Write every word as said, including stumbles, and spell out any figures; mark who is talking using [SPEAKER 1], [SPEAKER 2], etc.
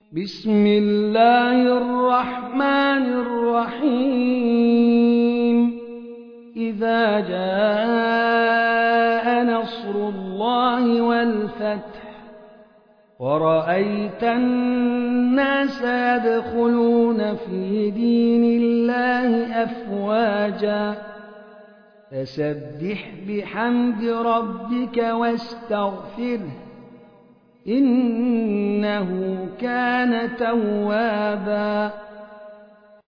[SPEAKER 1] بسم الله الرحمن الرحيم إذا جاء نصر الله والفتح ورأيت الناس يدخلون في دين الله أفواجا فسبح بحمد ربك واستغفره إنه كان توابا